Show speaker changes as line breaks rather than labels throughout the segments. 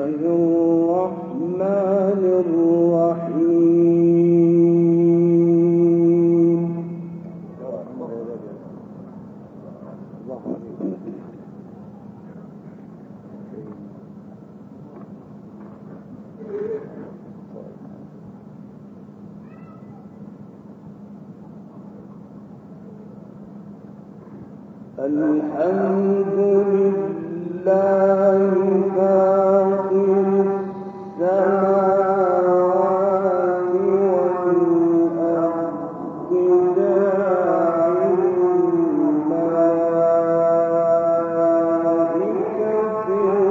الرحمن الرحيم. الحمد لله فاطر السماوات والأرض جاعل الملائكة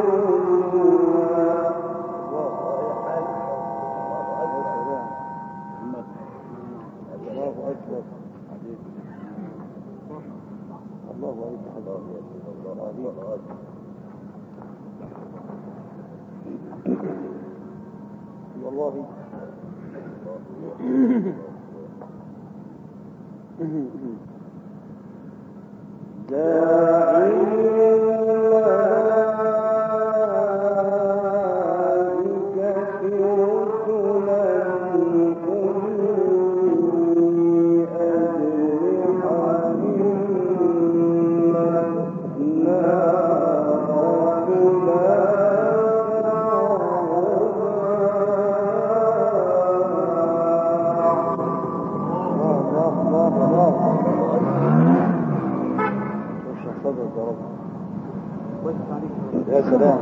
يا سلام.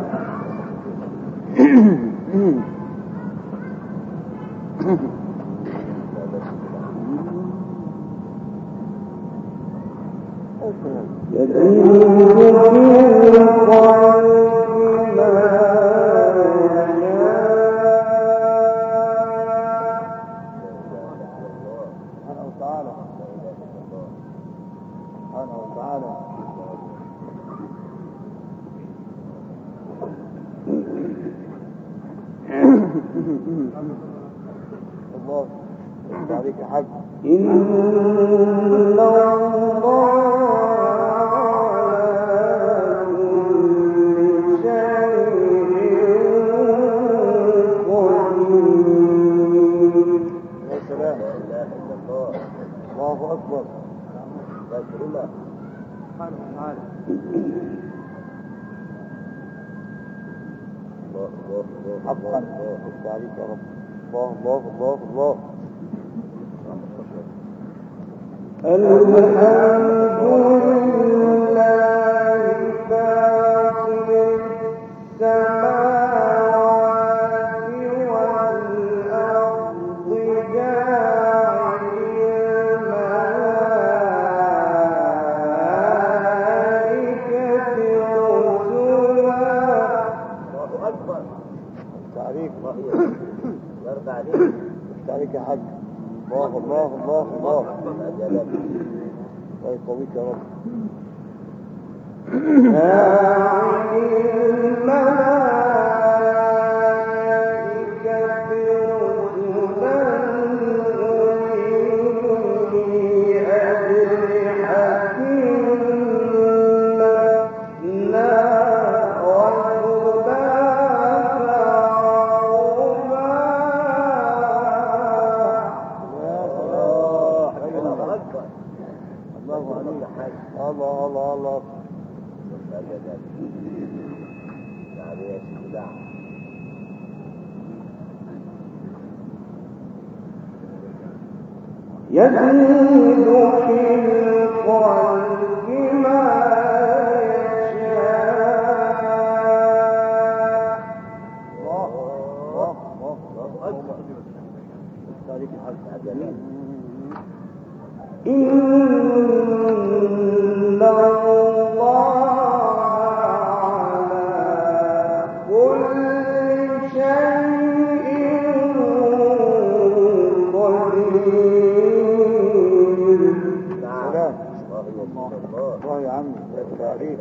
الله عليك يا حاج. إن الله على كل شيء قدير. يا سلام. لا إله إلا الله. الله أكبر. لا كلمة. سبحانه وتعالى. حقا حق عليك يا رب. الله الله الله الله. الحمد لله فاطر السماوات والأرض جاعل الملائكة رسلا. الله أكبر. تعريف يرضى عليك. تعريك يا حاج. الله الله الله الله. الله يقويك يا رب. جاعل الملائكة رسلا أولي أجنحة مثنى الله الله الله. يزيد في الخلق ما يشاء. الله الله الله أكبر. تاريخ الحج عجلين. إن الله على كل شيء قدير. سلام. الله يا عمي. تعريف.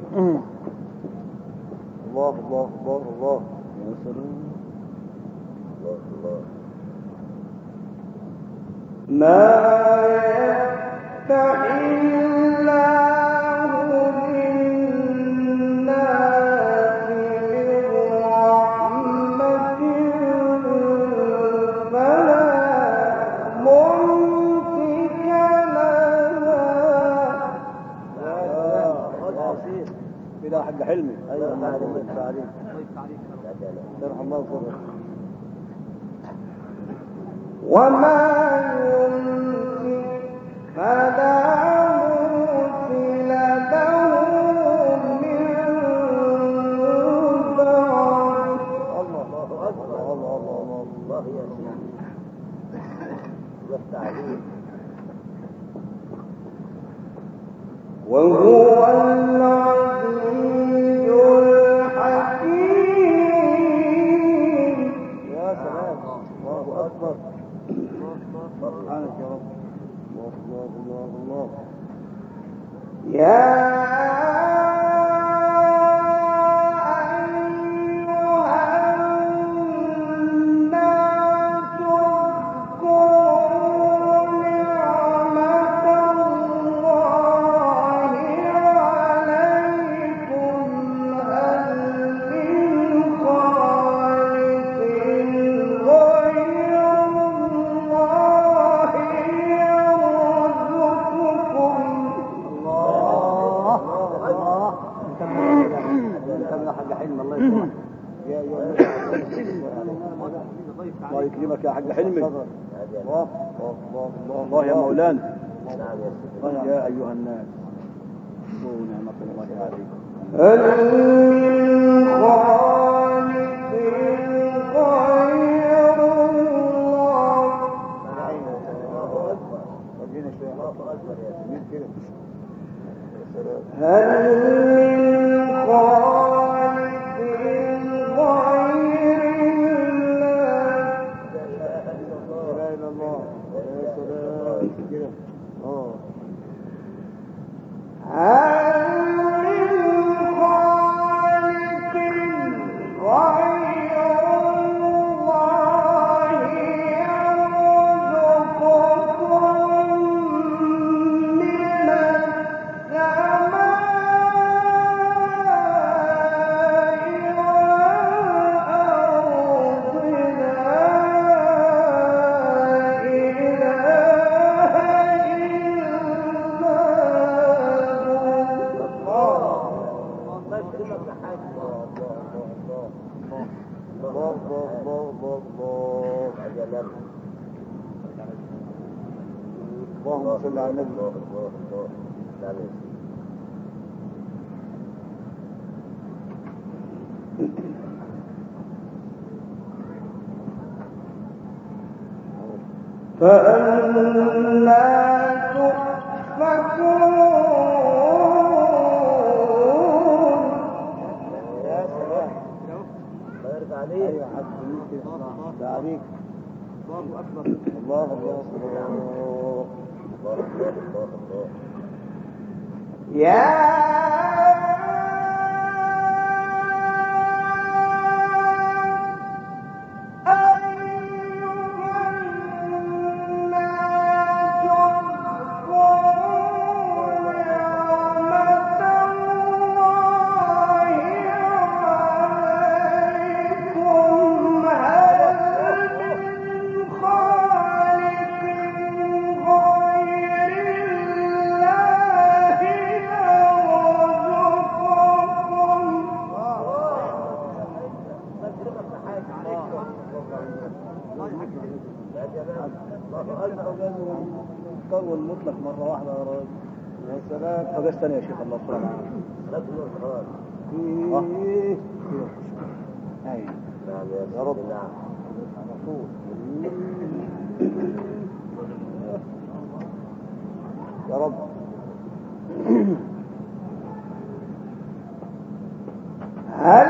الله الله الله الله. يا سلام. الله الله. ما يفتح الله للناس من تعريف ارحم الله وصبر.
وما يمسك فلا مرسل له من بعده.
الله أكبر. الله يا سيدي والتعليم.
وهو العزيز الحكيم.
يا سلام. الله أكبر. سبحانك يا رب. الله.
يا
الله يكرمك يا حاج حلمي. الله يا مولانا. يا أيها الناس اذكروا نعمة الله عليكم.
هل من خالق غير الله. هل من خالق
اللهم صل على النبي.
فأنا تؤفكون.
يا سلام. الله يرضى عليك. يا حاج عليك. الله أكبر. الله أكبر.
يا
طول المطلق مرة واحدة يا راجل. يا سلام. فقاس تاني يا شيخ. الله سبحانه يا رب. على طول. يا رب.
هل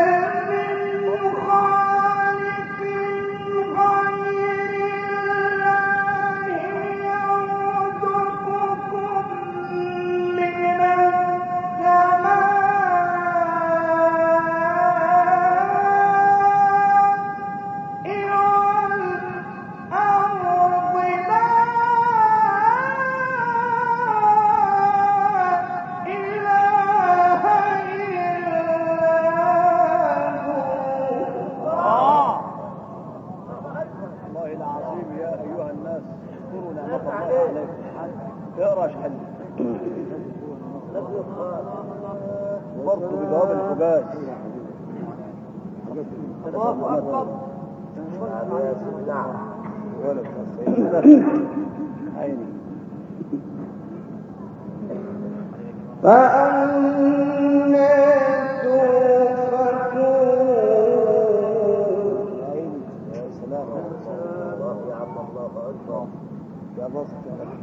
اقرا شحن برضه بجواب الحجاج. الله أكبر. نعم. عيني.
فأنا توفكون.
يا سلام الله يا عم الله أكبر يا بسط يا رب.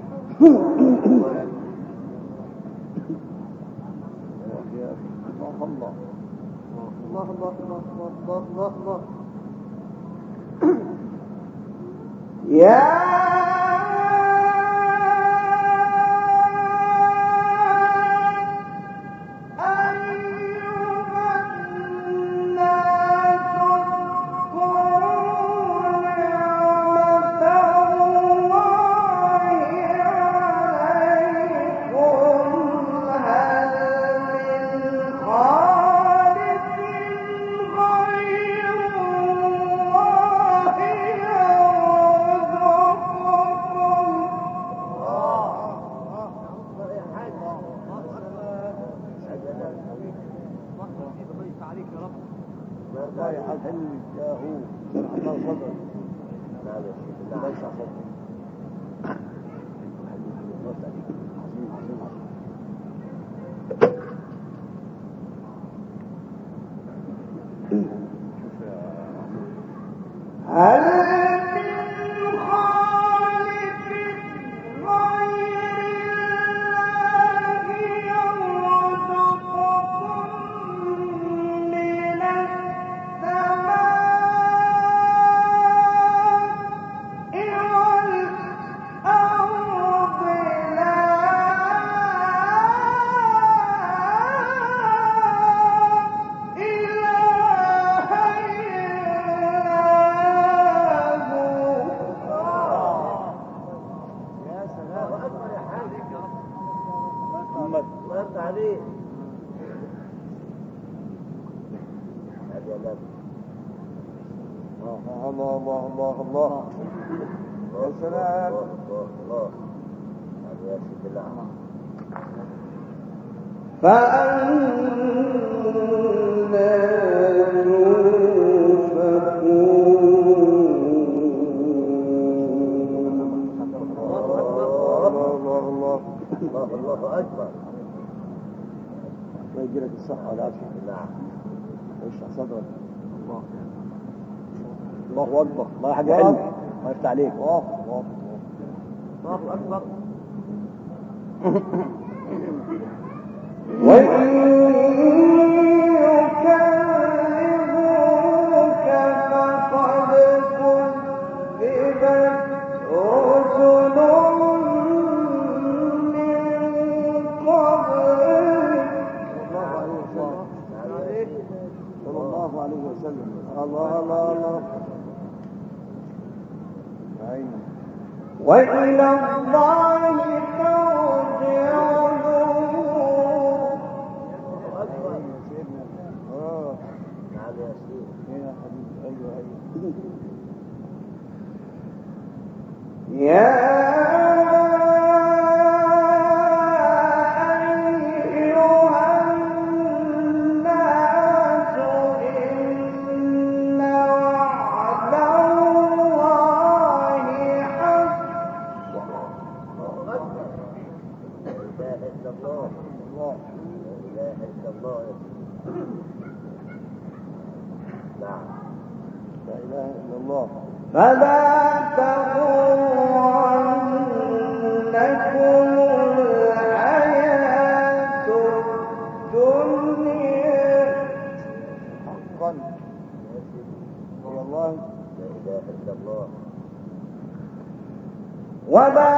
الله الله الله الله الله الله الله
يا
الله أكبر.
الله يجيلك الصحة والعافية.
نعم.
ويشرح صدرك. الله أكبر. الله يا حاج حلمي. الله يفتح عليك. الله
أكبر.
وإلى الله ترجع يا فلا تغرنكم الحياة الدنيا
حقا يا الله
لا إله إلا الله
ولا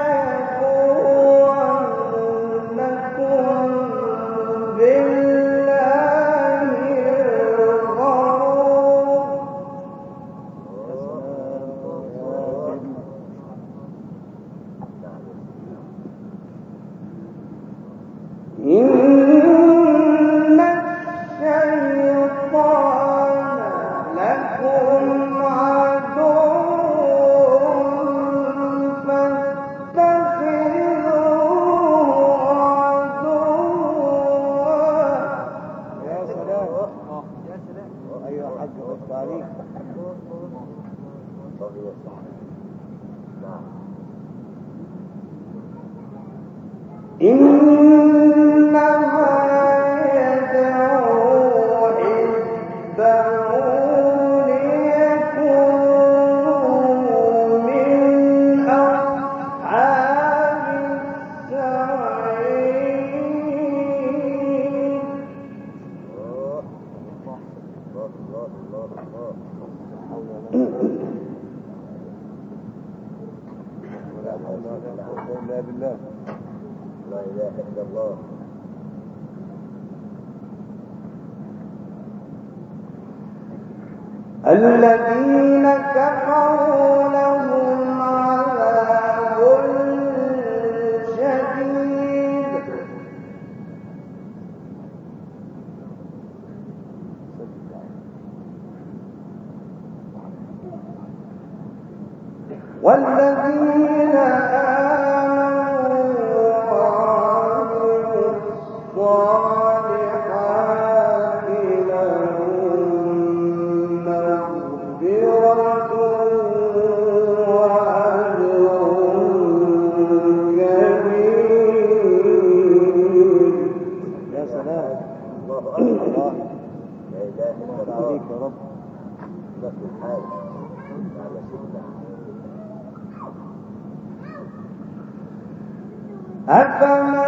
يغرنكم بالله الغرور إن الشيطان لكم عدو فاتخذوه عدوا.
يا سلام. ايوه حاج
الذين كفروا لهم عذاب شديد والذين آمنوا وعملوا الصالحات لهم مغفرة وأجر كبير.
يا سلام. الله أكبر. لا إله إلا الله. يا رب. لك الحال. على سيدنا.
أفمن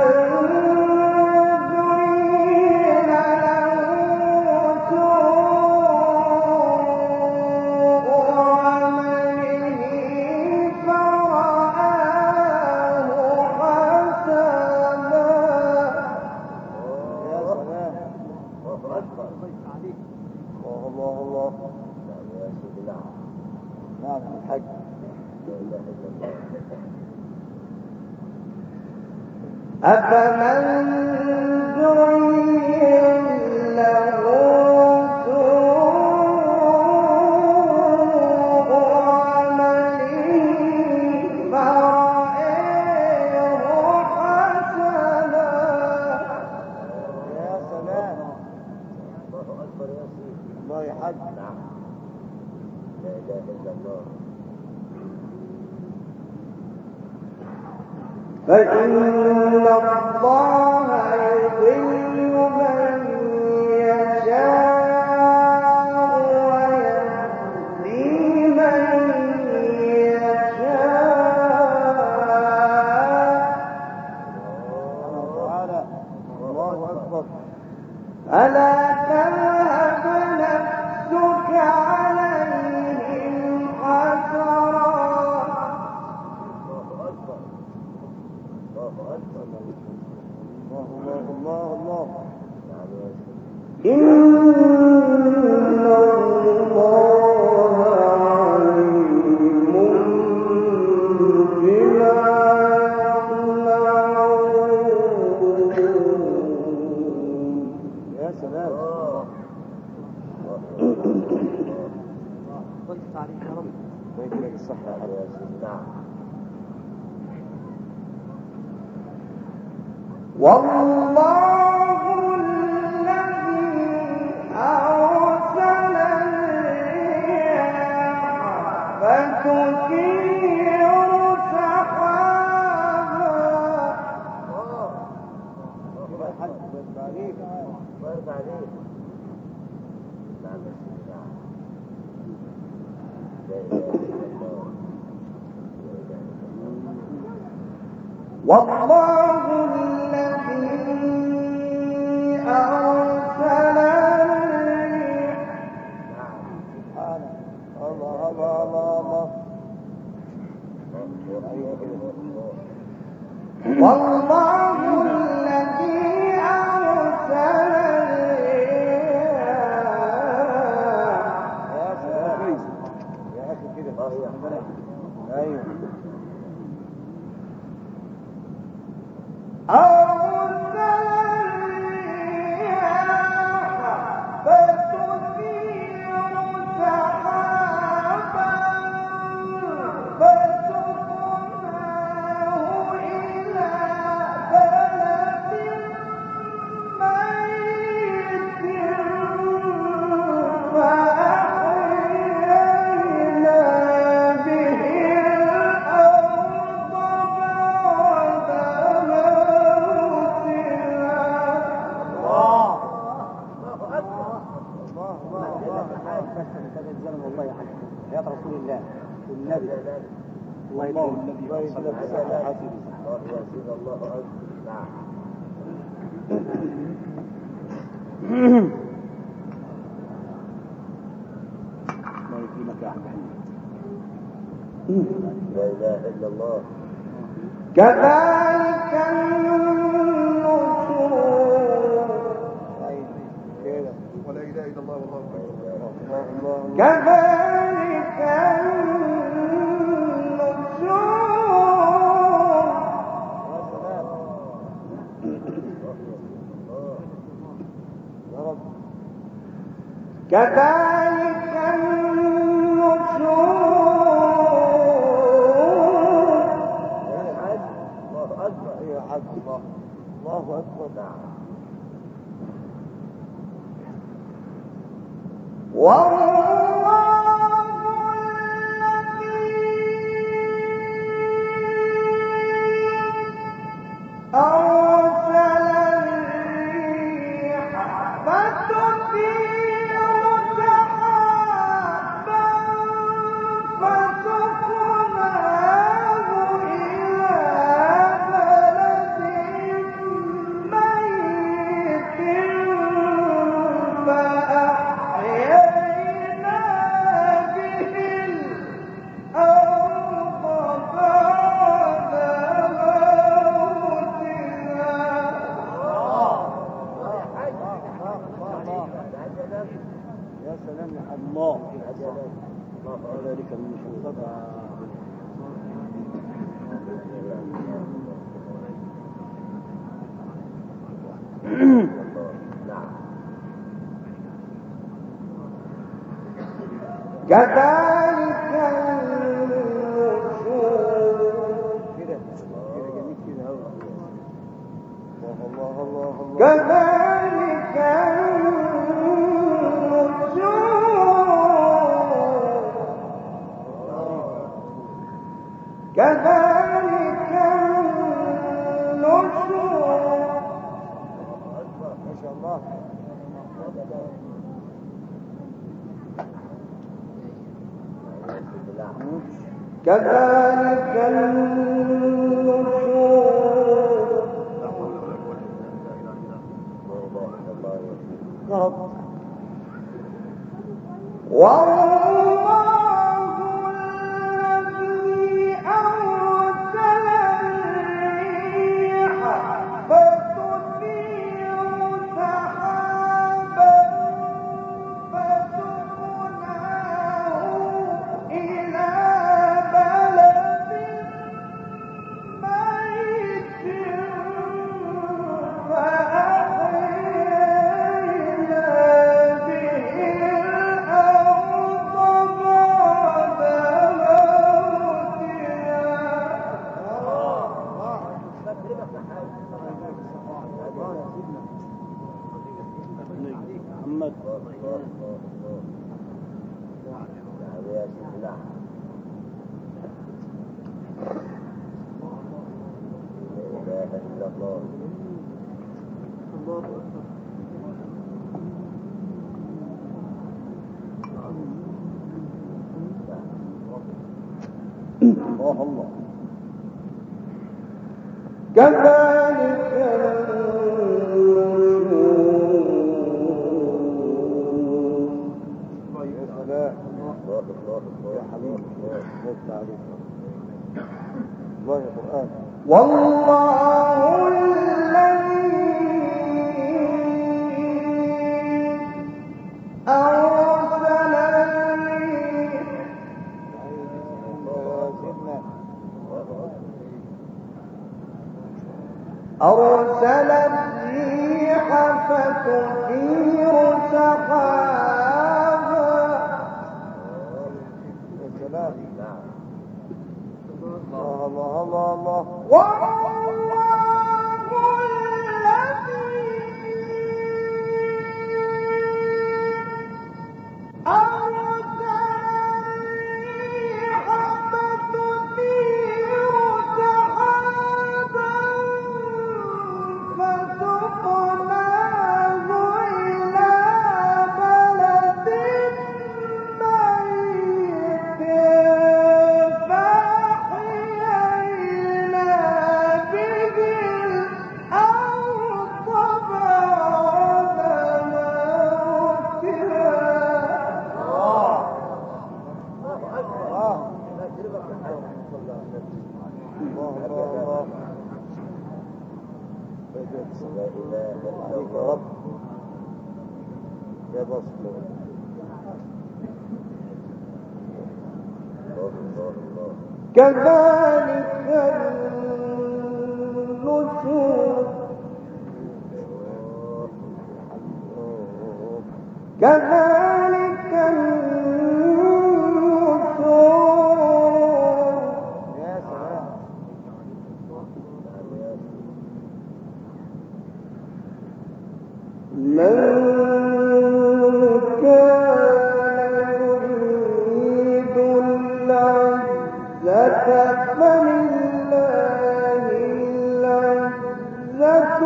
أفمن زين له سوء عمله فرآه حسنا.
يا سلام. الله أكبر يا سيدي. الله يحج. نعم. لا إله إلا الله.
فإن الله يضل من يشاء ويهدي من يشاء.
الله أكبر.
ألا تذهب نفسك عليهم حسرات.
الله.
إن الله عليم بما يصنعون.
يا سلام.
قلت عليك يا رب.
ويديلك الصحة يا سيدي. نعم.
والله الذي أرسل الرياح فتثير سحابا.
الله يحج. بس عليك. بس عليك. نعم يا سيدي. نعم. لا إله إلا الله.
والله الذي أرسل الريح.
سبحانه. الله.
والله الذي أرسل الرياح.
يا سلام. يا أخي كده. أيوه.
أرسل الرياح فتثير سحابا فسقناه إلى بلد ميت فأحيا
حياة رسول الله والنبي الله يكرمك الله يجزاك الصحة
الله أكبر. نعم.
الله يكرمك يا أحمد.
لا إله إلا الله.
كذلك النشور.
ولا إله إلا الله والله أكبر.
كذلك النشور. كذلك النشور.
الله أكبر.
كذلك النشور. كذلك النشور. كذلك النشور.
ما شاء الله.
كذلك النشور. والله الذي أرسل الريح فتثير سحابا فسقناه إلى بلد ميت فأحيينا به الأرض بعد
محمد الله الله.
كذلك
يا حبيبي الله يا قرآن.
والله الذي أرسل الريح أرسل الريح فتثير سحابا.
يا سلام. الله الله الله الله.
والله الذي أرسل الريح فتثير سحابا فسقناه إلى بلد ميت
عليك يا رب يا بسط
كذلك النشور كذلك النشور
يا سلام
من كان يريد العزة فلله العزة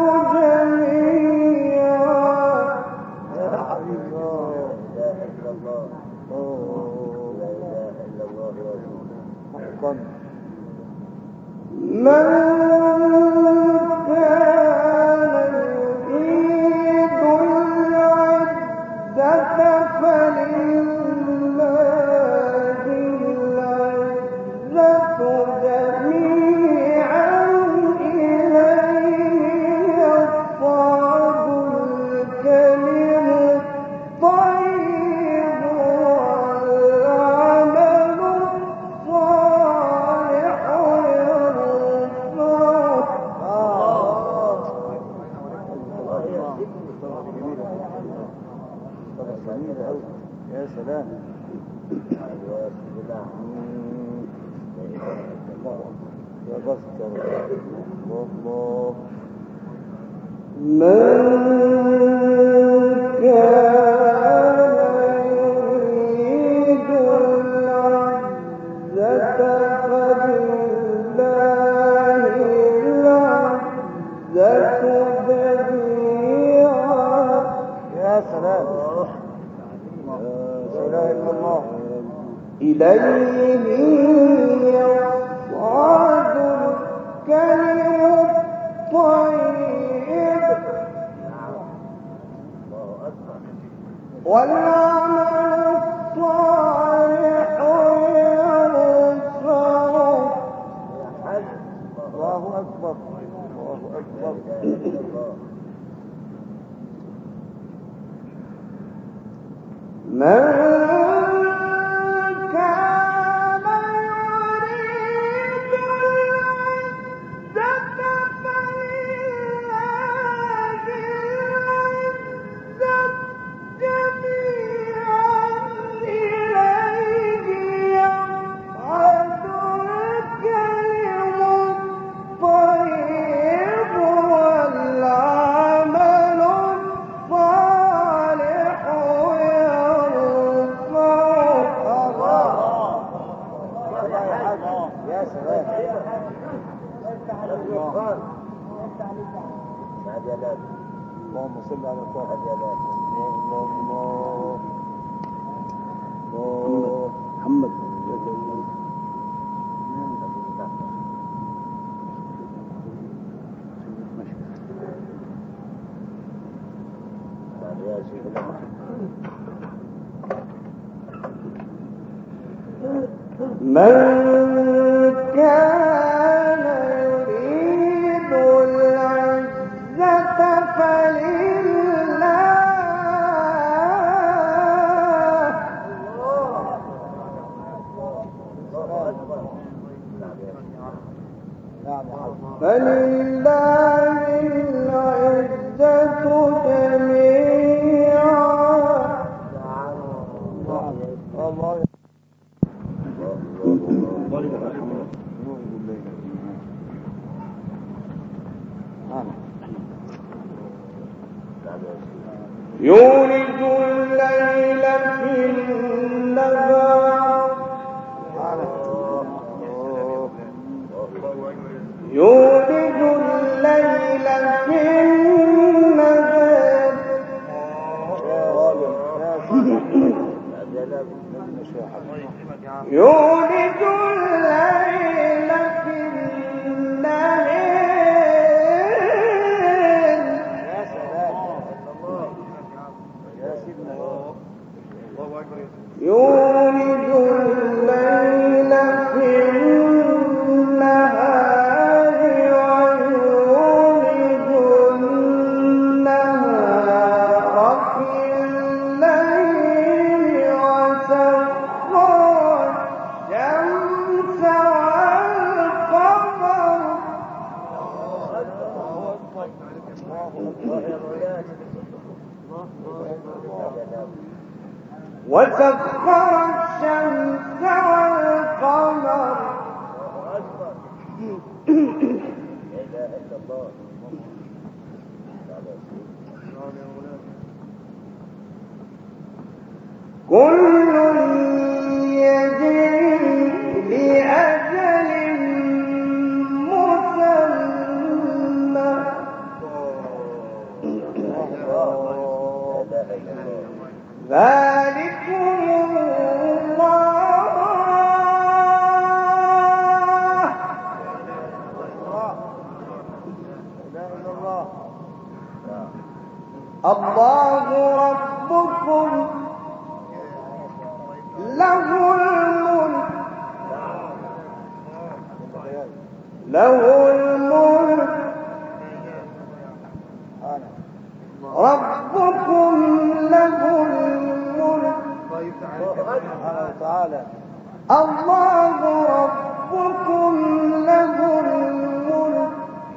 جميعا
يا حبيبي لا اله الا الله لا اله الا الله حقا
من كان يريد العزة فلله العزة جميعا إليه يصعد الكلم الطيب والعمل الصالح
جميلة أوي يا سلام يا بسط يا رب الله
من كان يريد العزة فلله العزة جميعا
يا سلام لا اله الا الله
إليه يصعد الكلم الطيب والعمل الصالح يرفعه
الله اكبر الله اكبر
من كان يريد العزة فلله العزة جميعا إليه يصعد الكلم الطيب والعمل الصالح
يا سلام اللهم صل على طه الله محمد
من كان يريد العزة فلله فلله العزة جميعا
الله
يولج الليل في النهار يولج الليل في النهار يولج الليل في النهار يولج الليل في النهار ويولج وسخر الشمس والقمر
لا إله إلا الله.
كل يجري لأجل مسمى ذلكم الله ربكم له الملك ربكم له الملك الله ربكم له الملك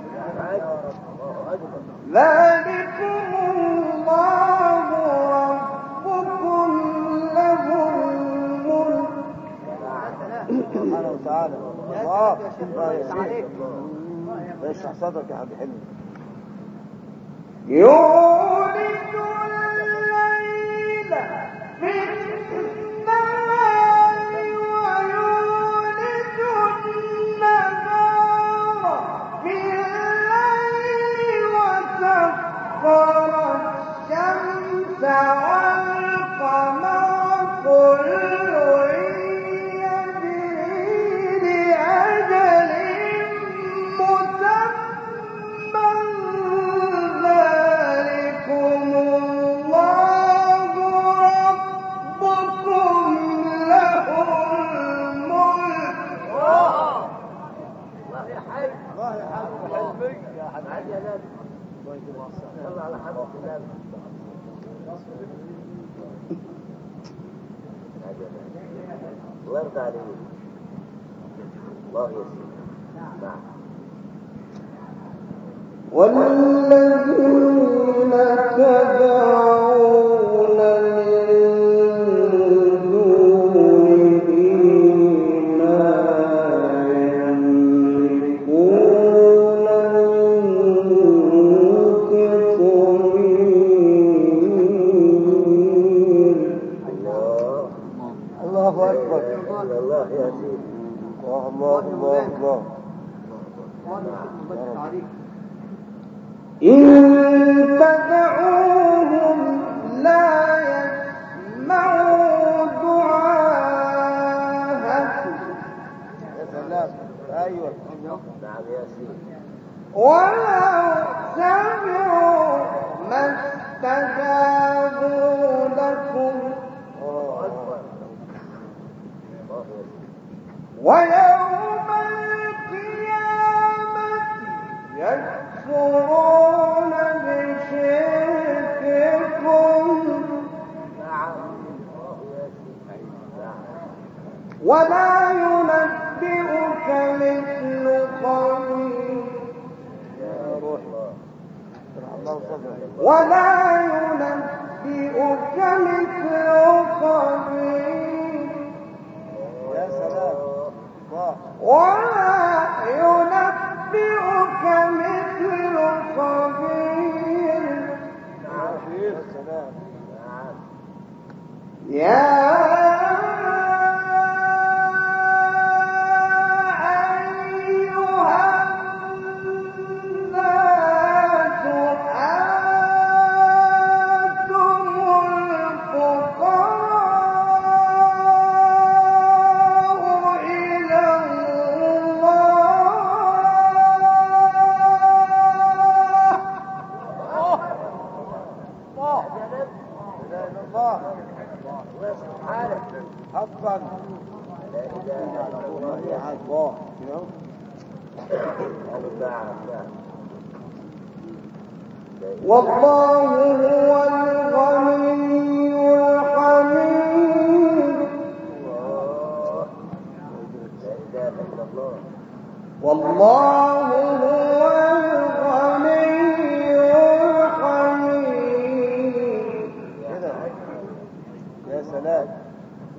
ذلكم الله ربكم له الملك
سبحانه وتعالى. الله عليك. اشرح صدرك يا حبيبي. حلو.
يولد الليل في النهار ويولد النهار في الليل وسخر الشمس والقمر كل يجري لأجل مسمى ذلكم الله ربكم له الملك.
الله يا حي. الله يا حي. يا حبيبي يا نبي. صلى على حضرة النبي. الله يرضى عليك. الله يسير. نعم.
والذين تدعون من دونه ما يملكون من قطمير.
الله أكبر.
الله يا سيدي.
الله الله الله.
إن تدعوهم لا يسمعوا دعاءكم
يا سلام. أيوة.
نعم يا سيدي.
ولو سمعوا ما استجابوا لكم ويوم القيامة يكفرون بشرككم ولا ينبئك مثل خبير ولا ينبئك مثل خبير.
يا سلام. الله.
ولا ينبئك مثل خبير.
يا سلام.
يا
حقا.
لا إله إلا الله يا حي.
الله.
والله هو الغني الحميد.
لا إله إلا الله.
والله هو الغني الحميد.
كده. يا سلام.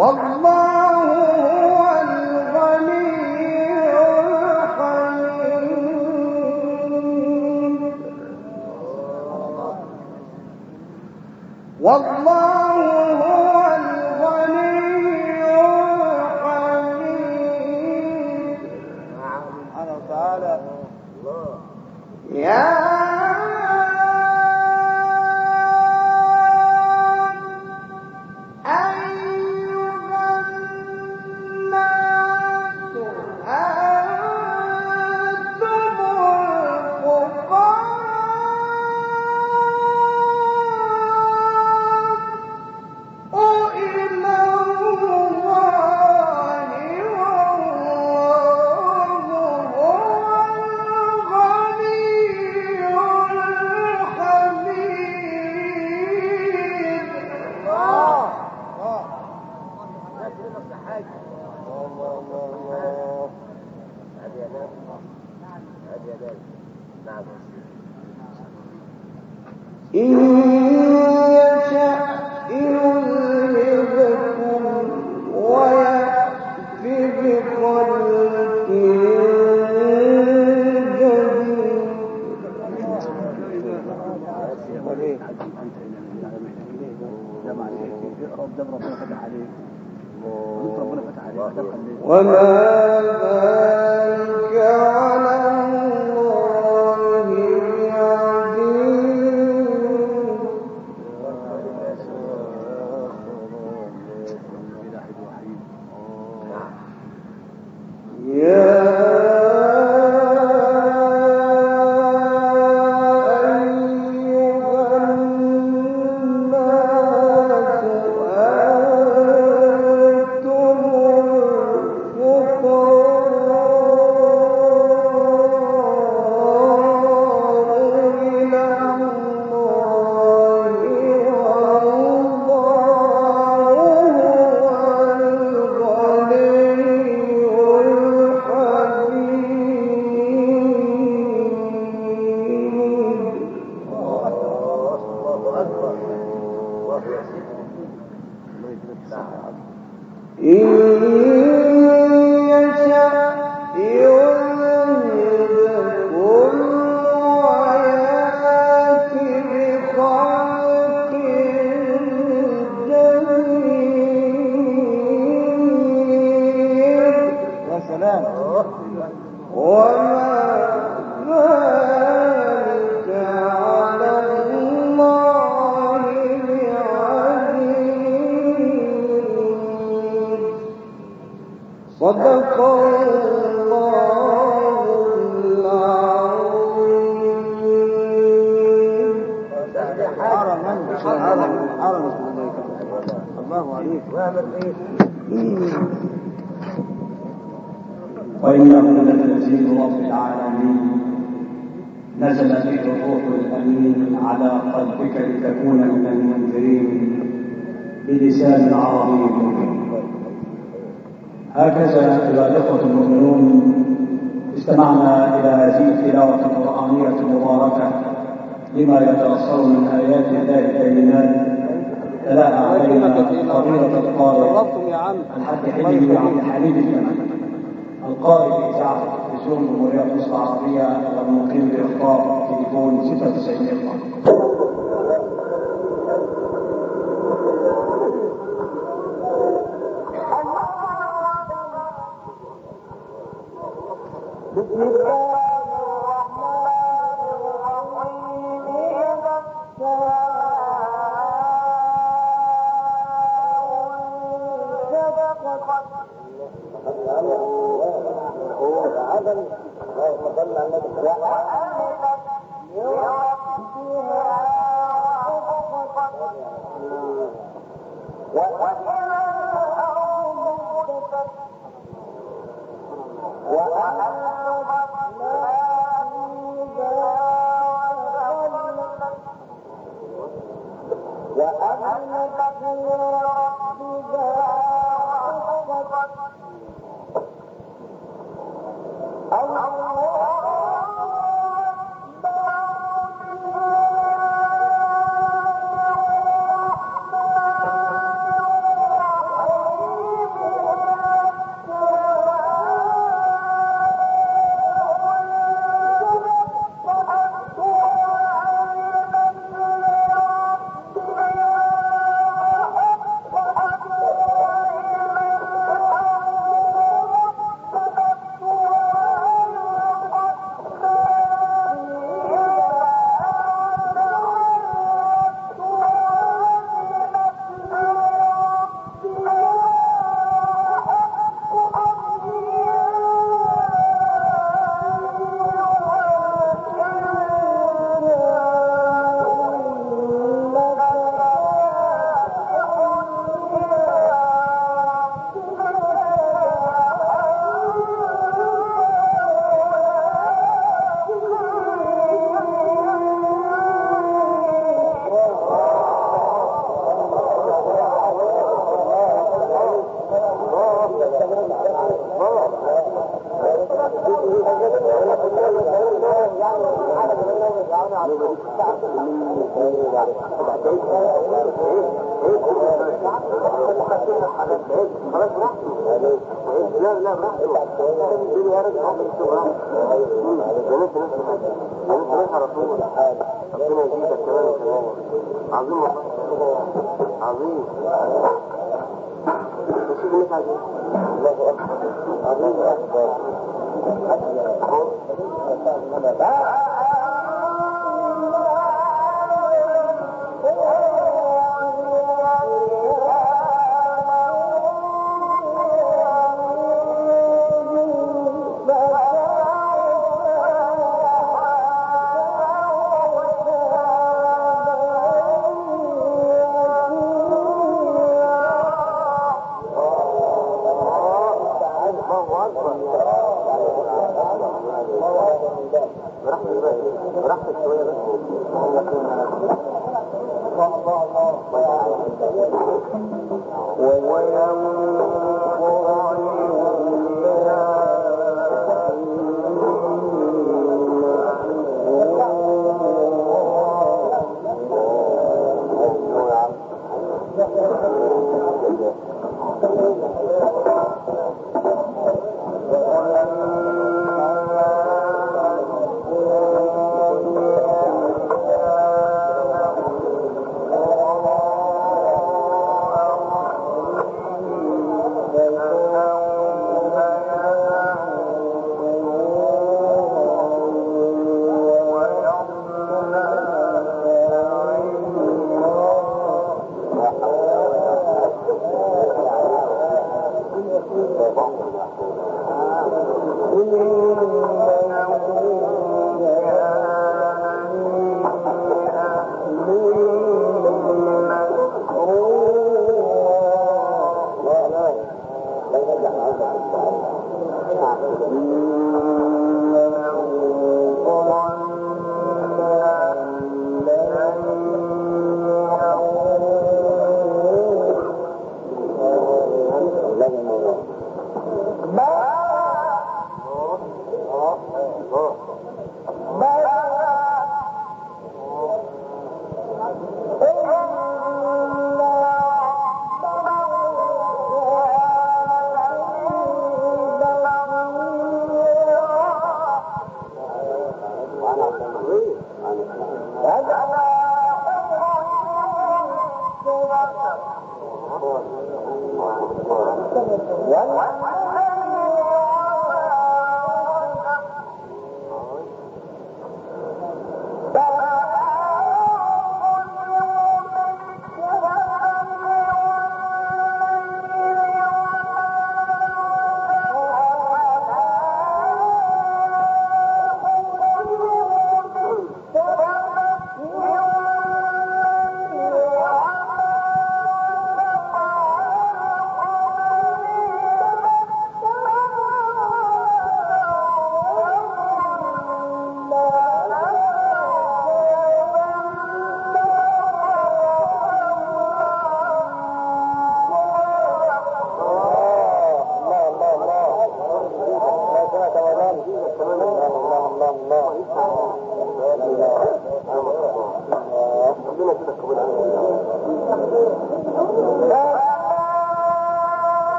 والله هو الغني الحميد والله هو الغني الحميد
سبحانه وتعالى.
يا إن يشأ يذهبكم ويأت بخلق جديد وما ذلك على الله صدق الله العظيم.
الله عليك.
وإنه لتنزيل رب العالمين نزل به الروح الأمين على قلبك لتكون من المنذرين بلسان عربي مبين. هكذا أيها الإخوة المؤمنون استمعنا إلى هذه التلاوة القرآنية المباركة لما يتأثر من آيات الله الكريمات تلاها علينا فضيلة القارئ الحاج حلمي عبد الحميد الجمال القارئ بإذاعة تلفزيون جمهورية مصر العربية والمقيم بإخطار تليفون 96 إخوة.
بسم الله الرحمن الرحيم. إذا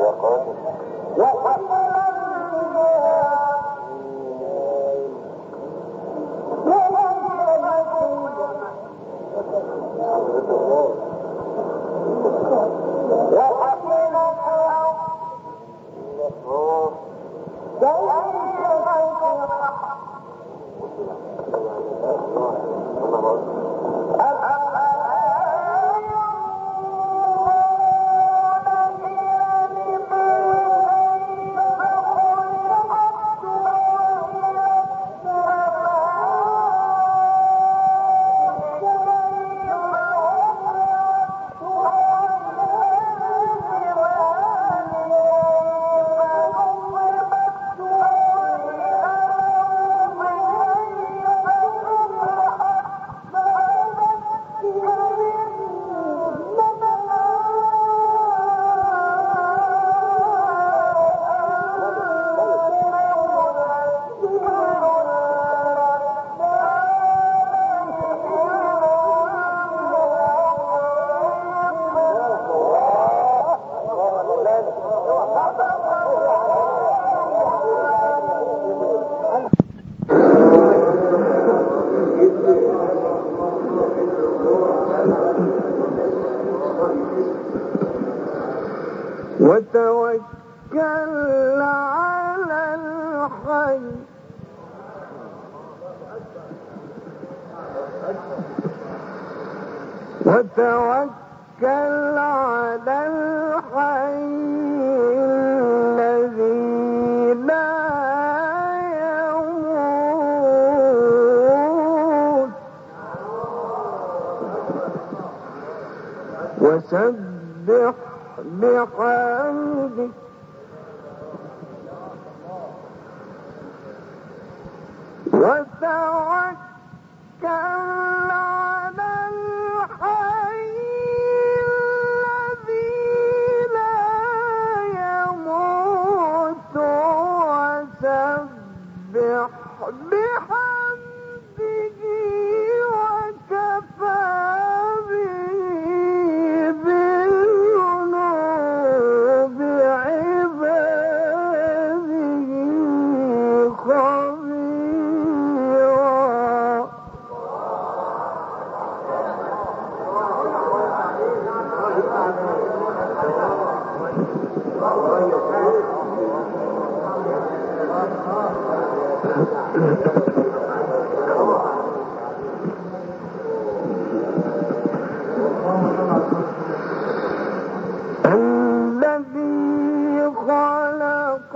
قاتل
وتوكل على الحي وتوكل على الحي الذي لا يموت وسبح بحمده وتوكل على الحي الذي لا يموت وسبح بحمده وكفى بذنوب عباده خبيرا. الذي خلق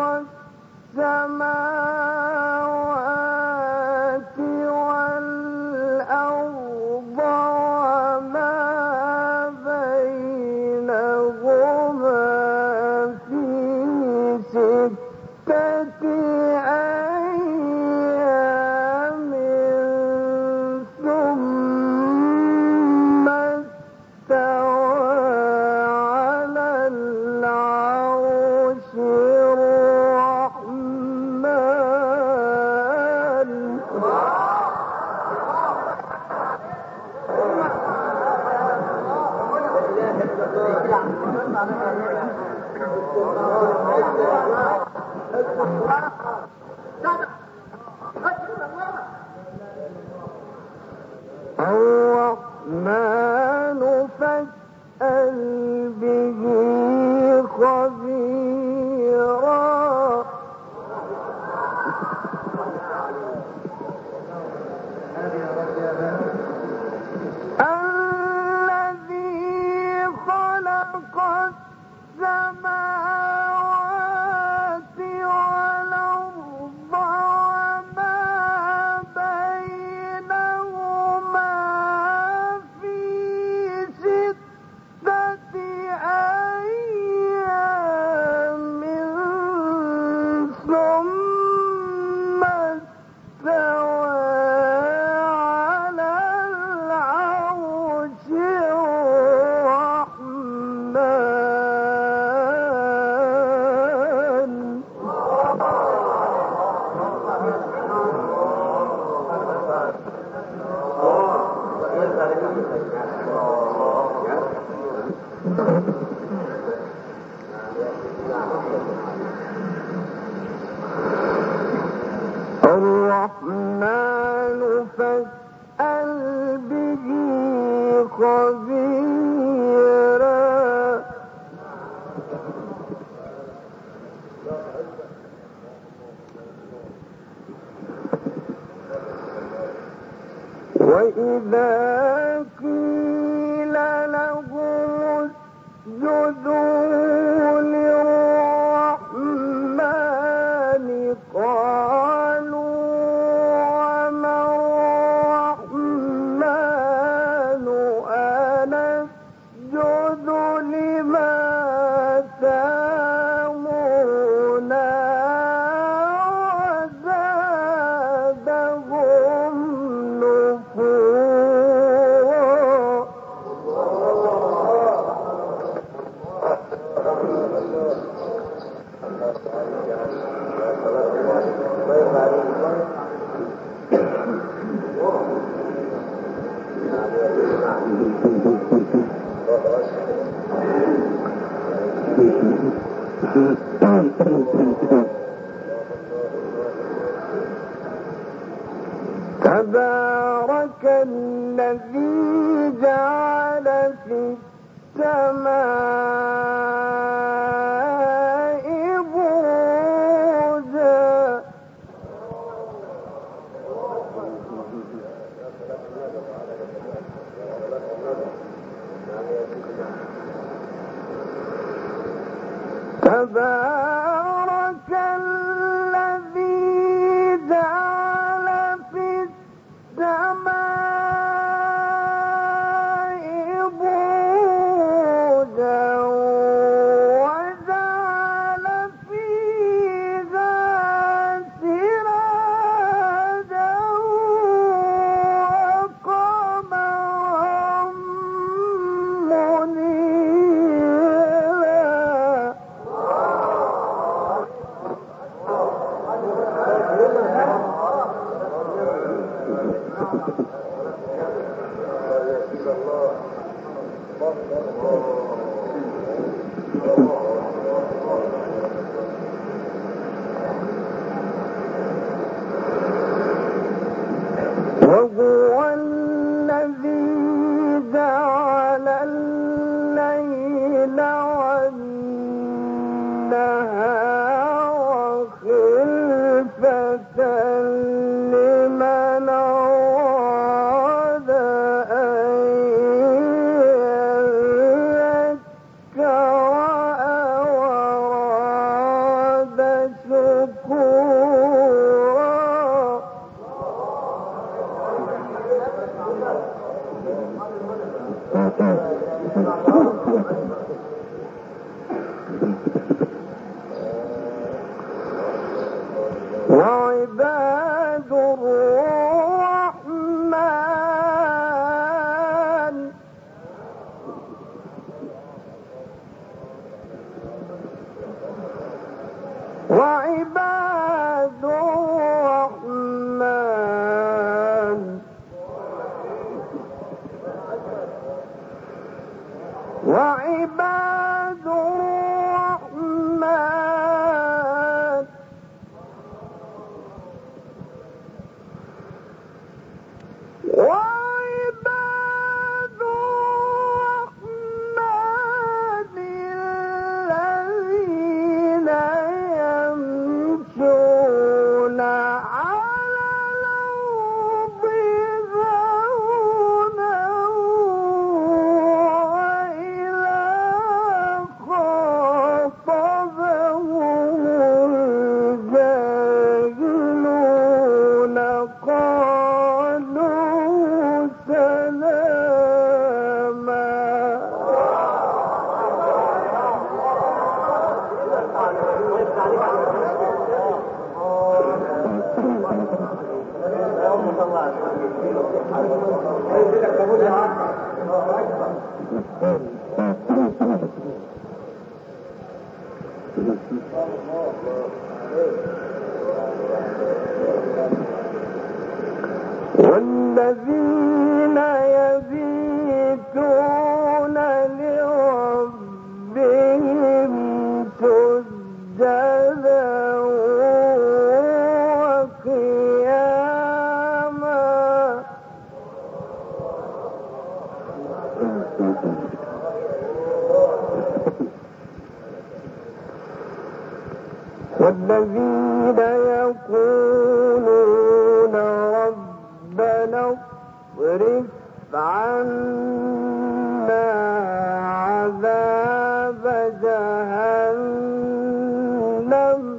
السماوات والأرض وما بينهما في 6 أيام ثم استوى على العرش الرحمن. الرحمن فاسأل به خبيرا. الذي خلق السماوات والأرض الرحمن فاسأل به خبيرا وإذا قيل لهم اسجدوا للرحمن قالوا وما الرحمن أنسجد لما تأمرنا وزادهم تبارك الذي جعل في السماء بروجا تبارك الذي جعل في السماء بروجا وجعل فيها سراجا وقمرا منيرا وهو الذي جعل الليل والنهار خلفة لمن أراد أن يذكر أو أراد شكورا وعباد الرحمن وعباد الرحمن وعباد الرحمن وعباد الرحمن الذين يمشون على الأرض هونا وإذا خاطبهم الجاهلون قالوا سلاما والذين يبيتون لربهم سجدا وقياما والذين يقولون ربنا اصرف عنا عذاب جهنم